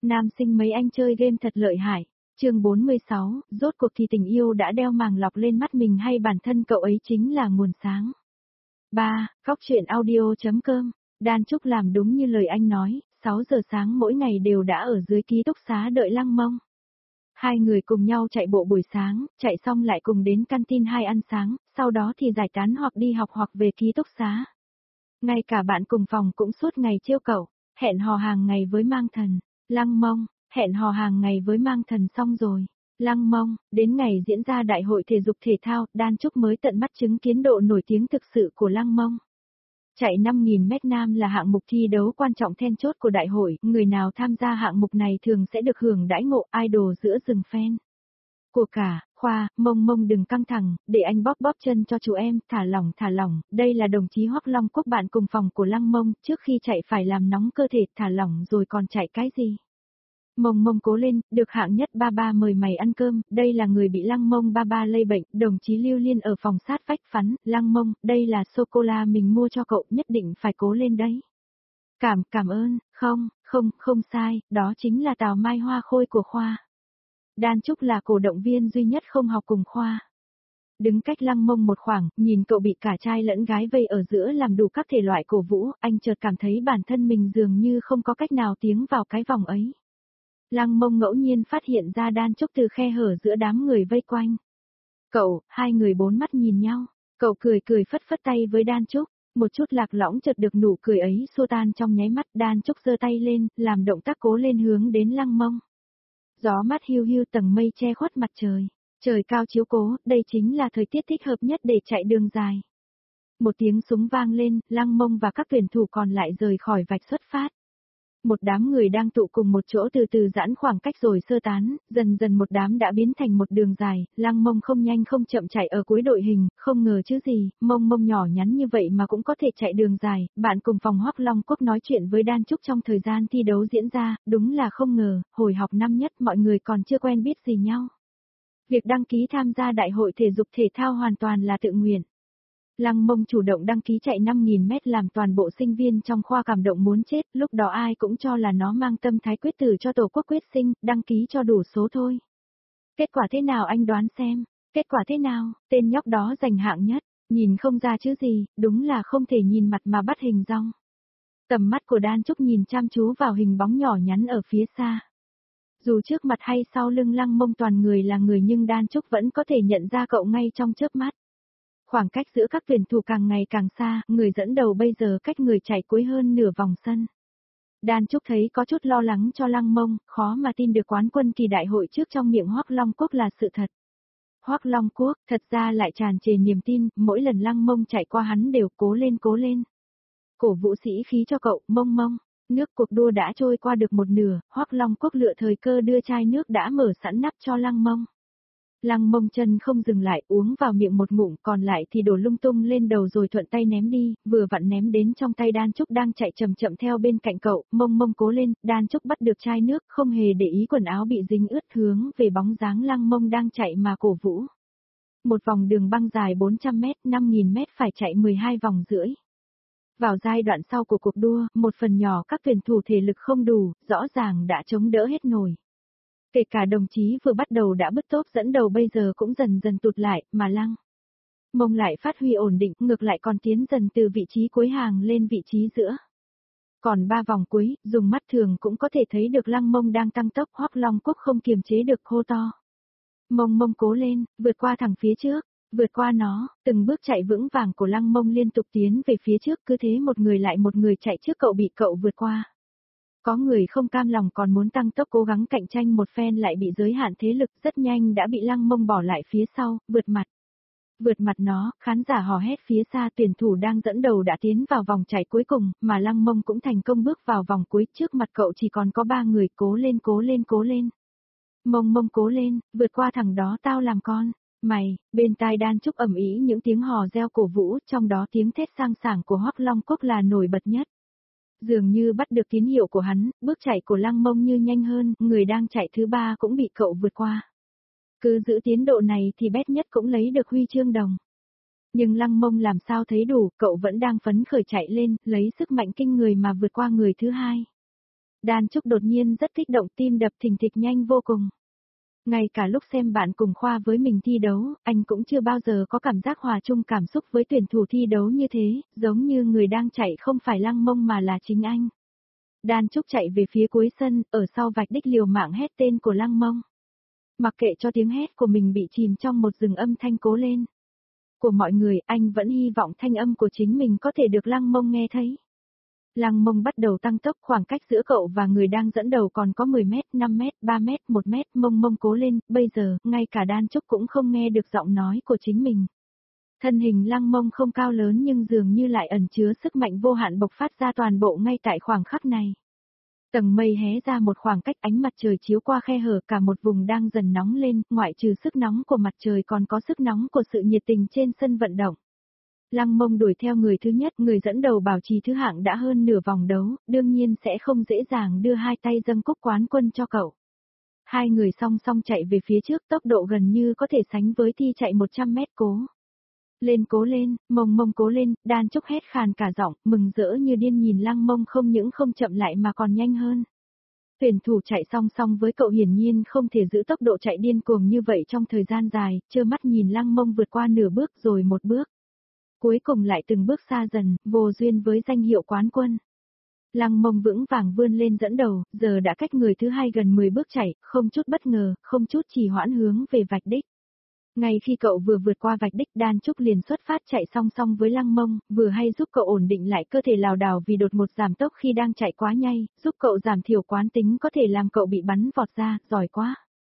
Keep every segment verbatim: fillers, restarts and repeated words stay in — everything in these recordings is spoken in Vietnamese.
Nam sinh mấy anh chơi game thật lợi hại. Chương bốn mươi sáu, rốt cuộc thì tình yêu đã đeo màng lọc lên mắt mình hay bản thân cậu ấy chính là nguồn sáng. ba. Góc truyện audio.com. Đan Trúc làm đúng như lời anh nói, sáu giờ sáng mỗi ngày đều đã ở dưới ký túc xá đợi Lăng Mông. Hai người cùng nhau chạy bộ buổi sáng, chạy xong lại cùng đến canteen hai ăn sáng, sau đó thì giải tán hoặc đi học hoặc về ký túc xá. Ngay cả bạn cùng phòng cũng suốt ngày trêu cậu, hẹn hò hàng ngày với Mang Thần. Lăng Mông, hẹn hò hàng ngày với Mang Thần xong rồi. Lăng Mông, đến ngày diễn ra đại hội thể dục thể thao, Đan Trúc mới tận mắt chứng kiến độ nổi tiếng thực sự của Lăng Mông. Chạy năm nghìn mét nam là hạng mục thi đấu quan trọng then chốt của đại hội, người nào tham gia hạng mục này thường sẽ được hưởng đãi ngộ idol giữa rừng fan. Của cả, Khoa, Mông Mông đừng căng thẳng, để anh bóp bóp chân cho chú em, thả lỏng thả lỏng, đây là đồng chí Hoắc Long Quốc bạn cùng phòng của Lăng Mông, trước khi chạy phải làm nóng cơ thể, thả lỏng rồi còn chạy cái gì. Mông Mông cố lên, được hạng nhất ba ba mời mày ăn cơm, đây là người bị Lăng Mông ba ba lây bệnh, đồng chí Lưu Liên ở phòng sát vách phắn, Lăng Mông, đây là sô-cô-la mình mua cho cậu, nhất định phải cố lên đấy. Cảm, cảm ơn, không, không, không sai, đó chính là Tào Mai Hoa Khôi của Khoa. Đan Trúc là cổ động viên duy nhất không học cùng Khoa. Đứng cách Lăng Mông một khoảng, nhìn cậu bị cả trai lẫn gái vây ở giữa làm đủ các thể loại cổ vũ, anh chợt cảm thấy bản thân mình dường như không có cách nào tiến vào cái vòng ấy. Lăng Mông ngẫu nhiên phát hiện ra Đan Trúc từ khe hở giữa đám người vây quanh. Cậu, hai người bốn mắt nhìn nhau, cậu cười cười phất phất tay với Đan Trúc, một chút lạc lõng chợt được nụ cười ấy xua tan trong nháy mắt. Đan Trúc giơ tay lên, làm động tác cố lên hướng đến Lăng Mông. Gió mát hiu hiu, tầng mây che khuất mặt trời, trời cao chiếu cố, đây chính là thời tiết thích hợp nhất để chạy đường dài. Một tiếng súng vang lên, Lăng Mông và các tuyển thủ còn lại rời khỏi vạch xuất phát. Một đám người đang tụ cùng một chỗ từ từ giãn khoảng cách rồi sơ tán, dần dần một đám đã biến thành một đường dài, Lăng Mông không nhanh không chậm chạy ở cuối đội hình, không ngờ chứ gì, Mông Mông nhỏ nhắn như vậy mà cũng có thể chạy đường dài. Bạn cùng phòng Hoắc Long Quốc nói chuyện với Đan Trúc trong thời gian thi đấu diễn ra, đúng là không ngờ, hồi học năm nhất mọi người còn chưa quen biết gì nhau. Việc đăng ký tham gia đại hội thể dục thể thao hoàn toàn là tự nguyện. Lăng Mông chủ động đăng ký chạy năm nghìn mét làm toàn bộ sinh viên trong khoa cảm động muốn chết, lúc đó ai cũng cho là nó mang tâm thái quyết tử cho tổ quốc quyết sinh, đăng ký cho đủ số thôi. Kết quả thế nào anh đoán xem, kết quả thế nào, tên nhóc đó giành hạng nhất, nhìn không ra chứ gì, đúng là không thể nhìn mặt mà bắt hình dong. Tầm mắt của Đan Trúc nhìn chăm chú vào hình bóng nhỏ nhắn ở phía xa. Dù trước mặt hay sau lưng Lăng Mông toàn người là người nhưng Đan Trúc vẫn có thể nhận ra cậu ngay trong chớp mắt. Khoảng cách giữa các tuyển thủ càng ngày càng xa, người dẫn đầu bây giờ cách người chạy cuối hơn nửa vòng sân. Đan Trúc thấy có chút lo lắng cho Lăng Mông, khó mà tin được quán quân kỳ đại hội trước trong miệng Hoắc Long Quốc là sự thật. Hoắc Long Quốc, thật ra lại tràn trề niềm tin, mỗi lần Lăng Mông chạy qua hắn đều cố lên cố lên. Cổ vũ sĩ khí cho cậu, Mông Mông. Nước cuộc đua đã trôi qua được một nửa, Hoắc Long Quốc lựa thời cơ đưa chai nước đã mở sẵn nắp cho Lăng Mông. Lăng Mông chân không dừng lại, uống vào miệng một ngụm, còn lại thì đổ lung tung lên đầu rồi thuận tay ném đi, vừa vặn ném đến trong tay Đan Trúc đang chạy chậm chậm theo bên cạnh cậu. Mông Mông cố lên, Đan Trúc bắt được chai nước, không hề để ý quần áo bị dính ướt, hướng về bóng dáng Lăng Mông đang chạy mà cổ vũ. Một vòng đường băng dài bốn trăm mét, năm nghìn mét phải chạy mười hai vòng rưỡi. Vào giai đoạn sau của cuộc đua, một phần nhỏ các tuyển thủ thể lực không đủ, rõ ràng đã chống đỡ hết nổi. Kể cả đồng chí vừa bắt đầu đã bứt tốp dẫn đầu bây giờ cũng dần dần tụt lại, mà Lăng Mông lại phát huy ổn định, ngược lại còn tiến dần từ vị trí cuối hàng lên vị trí giữa. Còn ba vòng cuối, dùng mắt thường cũng có thể thấy được Lăng Mông đang tăng tốc. Hoắc Long Quốc không kiềm chế được hô to. Mông Mông cố lên, vượt qua thằng phía trước, vượt qua nó, từng bước chạy vững vàng của Lăng Mông liên tục tiến về phía trước, cứ thế một người lại một người chạy trước cậu bị cậu vượt qua. Có người không cam lòng còn muốn tăng tốc cố gắng cạnh tranh một phen lại bị giới hạn thế lực, rất nhanh đã bị Lăng Mông bỏ lại phía sau, vượt mặt. Vượt mặt nó, khán giả hò hét phía xa, tuyển thủ đang dẫn đầu đã tiến vào vòng chạy cuối cùng, mà Lăng Mông cũng thành công bước vào vòng cuối, trước mặt cậu chỉ còn có ba người, cố lên cố lên cố lên. Mông Mông cố lên, vượt qua thằng đó tao làm con, mày, bên tai Đan Trúc ầm ĩ những tiếng hò reo cổ vũ, trong đó tiếng thét sang sảng của Hoắc Long Quốc là nổi bật nhất. Dường như bắt được tín hiệu của hắn, bước chạy của Lăng Mông như nhanh hơn, người đang chạy thứ ba cũng bị cậu vượt qua. Cứ giữ tiến độ này thì bét nhất cũng lấy được huy chương đồng. Nhưng Lăng Mông làm sao thấy đủ, cậu vẫn đang phấn khởi chạy lên, lấy sức mạnh kinh người mà vượt qua người thứ hai. Đan Trúc đột nhiên rất kích động, tim đập thình thịch nhanh vô cùng. Ngay cả lúc xem bạn cùng khoa với mình thi đấu, anh cũng chưa bao giờ có cảm giác hòa chung cảm xúc với tuyển thủ thi đấu như thế, giống như người đang chạy không phải Lăng Mông mà là chính anh. Đan Trúc chạy về phía cuối sân, ở sau vạch đích liều mạng hét tên của Lăng Mông. Mặc kệ cho tiếng hét của mình bị chìm trong một rừng âm thanh cố lên của mọi người, anh vẫn hy vọng thanh âm của chính mình có thể được Lăng Mông nghe thấy. Lăng Mông bắt đầu tăng tốc, khoảng cách giữa cậu và người đang dẫn đầu còn có mười mét, năm mét, ba mét, một mét, Mông Mông cố lên, bây giờ, ngay cả Đan Trúc cũng không nghe được giọng nói của chính mình. Thân hình Lăng Mông không cao lớn nhưng dường như lại ẩn chứa sức mạnh vô hạn bộc phát ra toàn bộ ngay tại khoảng khắc này. Tầng mây hé ra một khoảng cách, ánh mặt trời chiếu qua khe hở, cả một vùng đang dần nóng lên, ngoại trừ sức nóng của mặt trời còn có sức nóng của sự nhiệt tình trên sân vận động. Lăng Mông đuổi theo người thứ nhất, người dẫn đầu bảo trì thứ hạng đã hơn nửa vòng đấu, đương nhiên sẽ không dễ dàng đưa hai tay dâng cúp quán quân cho cậu. Hai người song song chạy về phía trước, tốc độ gần như có thể sánh với Thi chạy một trăm mét. Cố lên, cố lên, Mông Mông cố lên, Đan Trúc hét khàn cả giọng, mừng rỡ như điên nhìn Lăng Mông không những không chậm lại mà còn nhanh hơn. Tuyển thủ chạy song song với cậu hiển nhiên không thể giữ tốc độ chạy điên cuồng như vậy trong thời gian dài, trơ mắt nhìn Lăng Mông vượt qua nửa bước rồi một bước. Cuối cùng lại từng bước xa dần, vô duyên với danh hiệu quán quân. Lăng Mông vững vàng vươn lên dẫn đầu, giờ đã cách người thứ hai gần mười bước chạy, không chút bất ngờ, không chút trì hoãn hướng về vạch đích. Ngay khi cậu vừa vượt qua vạch đích, Đan Trúc liền xuất phát chạy song song với Lăng Mông, vừa hay giúp cậu ổn định lại cơ thể lảo đảo vì đột ngột giảm tốc khi đang chạy quá nhanh, giúp cậu giảm thiểu quán tính có thể làm cậu bị bắn vọt ra, giỏi quá.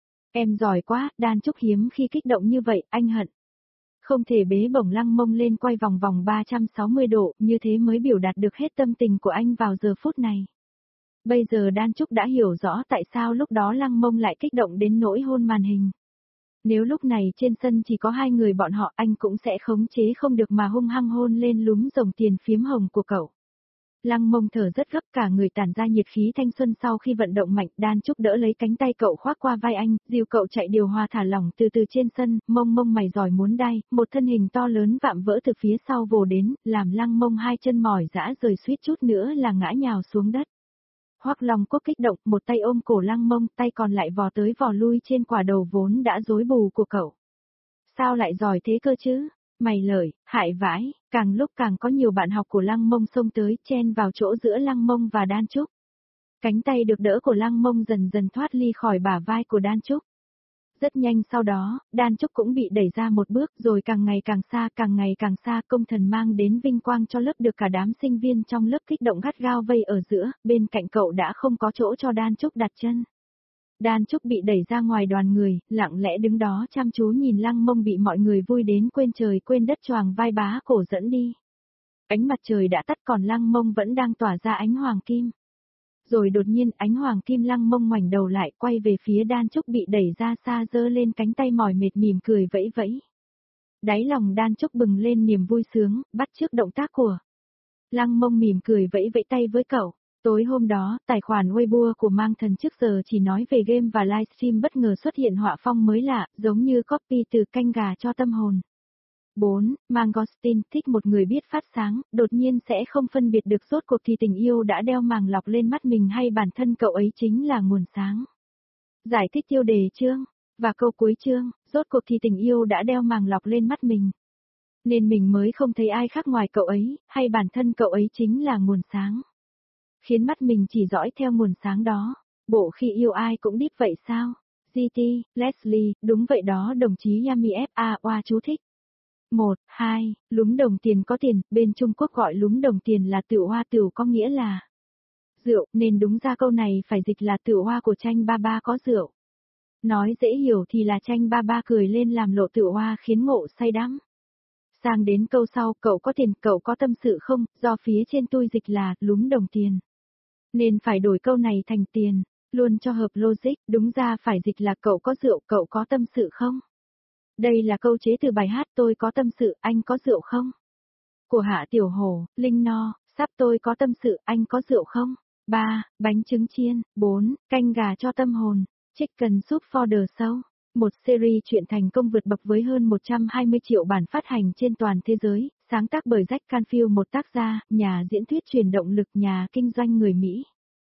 Em giỏi quá, Đan Trúc hiếm khi kích động như vậy, anh hận. Không thể bế bổng Lăng Mông lên quay vòng vòng ba trăm sáu mươi độ, như thế mới biểu đạt được hết tâm tình của anh vào giờ phút này. Bây giờ Đan Trúc đã hiểu rõ tại sao lúc đó Lăng Mông lại kích động đến nỗi hôn màn hình. Nếu lúc này trên sân chỉ có hai người bọn họ, anh cũng sẽ khống chế không được mà hung hăng hôn lên lúm rồng tiền phiếm hồng của cậu. Lăng Mông thở rất gấp, cả người tản ra nhiệt khí thanh xuân sau khi vận động mạnh. Đan Trúc đỡ lấy cánh tay cậu khoác qua vai anh, dìu cậu chạy điều hòa thả lỏng từ từ trên sân. Mông Mông mày giỏi muốn đai, một thân hình to lớn vạm vỡ từ phía sau vồ đến, làm Lăng Mông hai chân mỏi dã rời suýt chút nữa là ngã nhào xuống đất. Hoắc Long Quốc kích động, một tay ôm cổ Lăng Mông, tay còn lại vò tới vò lui trên quả đầu vốn đã rối bù của cậu. Sao lại giỏi thế cơ chứ? Mày lợi, hại vãi, càng lúc càng có nhiều bạn học của Lăng Mông xông tới, chen vào chỗ giữa Lăng Mông và Đan Trúc. Cánh tay được đỡ của Lăng Mông dần dần thoát ly khỏi bả vai của Đan Trúc. Rất nhanh sau đó, Đan Trúc cũng bị đẩy ra một bước rồi càng ngày càng xa, càng ngày càng xa, công thần mang đến vinh quang cho lớp được cả đám sinh viên trong lớp kích động gắt gao vây ở giữa, bên cạnh cậu đã không có chỗ cho Đan Trúc đặt chân. Đan Trúc bị đẩy ra ngoài đoàn người, lặng lẽ đứng đó chăm chú nhìn Lăng Mông bị mọi người vui đến quên trời quên đất choàng vai bá cổ dẫn đi. Ánh mặt trời đã tắt còn Lăng Mông vẫn đang tỏa ra ánh hoàng kim. Rồi đột nhiên ánh hoàng kim Lăng Mông ngoảnh đầu lại quay về phía Đan Trúc bị đẩy ra xa giơ lên cánh tay mỏi mệt mỉm cười vẫy vẫy. Đáy lòng Đan Trúc bừng lên niềm vui sướng, bắt chước động tác của Lăng Mông mỉm cười vẫy vẫy tay với cậu. Tối hôm đó, tài khoản Weibo của Mang Thần trước giờ chỉ nói về game và livestream bất ngờ xuất hiện họa phong mới lạ, giống như copy từ canh gà cho tâm hồn. bốn. Mangostin thích một người biết phát sáng, đột nhiên sẽ không phân biệt được rốt cuộc thì tình yêu đã đeo màng lọc lên mắt mình hay bản thân cậu ấy chính là nguồn sáng. Giải thích tiêu đề chương, và câu cuối chương, rốt cuộc thì tình yêu đã đeo màng lọc lên mắt mình. Nên mình mới không thấy ai khác ngoài cậu ấy, hay bản thân cậu ấy chính là nguồn sáng. Khiến mắt mình chỉ dõi theo nguồn sáng đó. Bộ khi yêu ai cũng deep vậy sao? giê tê, Leslie, đúng vậy đó đồng chí Yami ép a oa chú thích. một, hai, lúm đồng tiền có tiền, bên Trung Quốc gọi lúm đồng tiền là tửu hoa, tửu có nghĩa là rượu, nên đúng ra câu này phải dịch là tửu hoa của Tranh Ba Ba có rượu. Nói dễ hiểu thì là Tranh Ba Ba cười lên làm lộ tửu hoa khiến Ngộ say đắm. Sang đến câu sau, cậu có tiền, cậu có tâm sự không, do phía trên tôi dịch là lúm đồng tiền. Nên phải đổi câu này thành tiền, luôn cho hợp logic, đúng ra phải dịch là cậu có rượu, cậu có tâm sự không? Đây là câu chế từ bài hát Tôi có tâm sự, anh có rượu không? Của Hạ Tiểu Hổ, Linh No, sắp tôi có tâm sự, anh có rượu không? ba. Bánh trứng chiên. bốn. Canh gà cho tâm hồn. Chicken Soup for the Soul. Một series truyện thành công vượt bậc với hơn một trăm hai mươi triệu bản phát hành trên toàn thế giới, sáng tác bởi Jack Canfield, một tác gia, nhà diễn thuyết truyền động lực, nhà kinh doanh người Mỹ.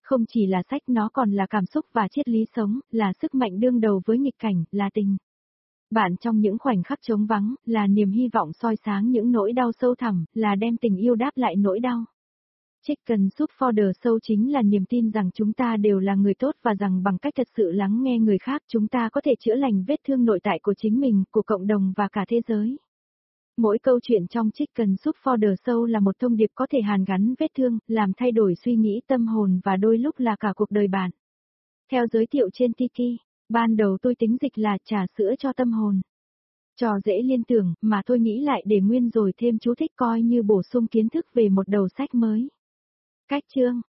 không chỉ là sách nó còn là cảm xúc và triết lý sống, là sức mạnh đương đầu với nghịch cảnh, là tình. Bạn trong những khoảnh khắc trống vắng, là niềm hy vọng soi sáng những nỗi đau sâu thẳm, là đem tình yêu đáp lại nỗi đau. Chicken Soup for the Soul chính là niềm tin rằng chúng ta đều là người tốt và rằng bằng cách thật sự lắng nghe người khác chúng ta có thể chữa lành vết thương nội tại của chính mình, của cộng đồng và cả thế giới. Mỗi câu chuyện trong Chicken Soup for the Soul là một thông điệp có thể hàn gắn vết thương, làm thay đổi suy nghĩ tâm hồn và đôi lúc là cả cuộc đời bạn. Theo giới thiệu trên Tiki, ban đầu tôi tính dịch là trà sữa cho tâm hồn. Trò dễ liên tưởng, mà tôi nghĩ lại để nguyên rồi thêm chú thích coi như bổ sung kiến thức về một đầu sách mới. Cách chương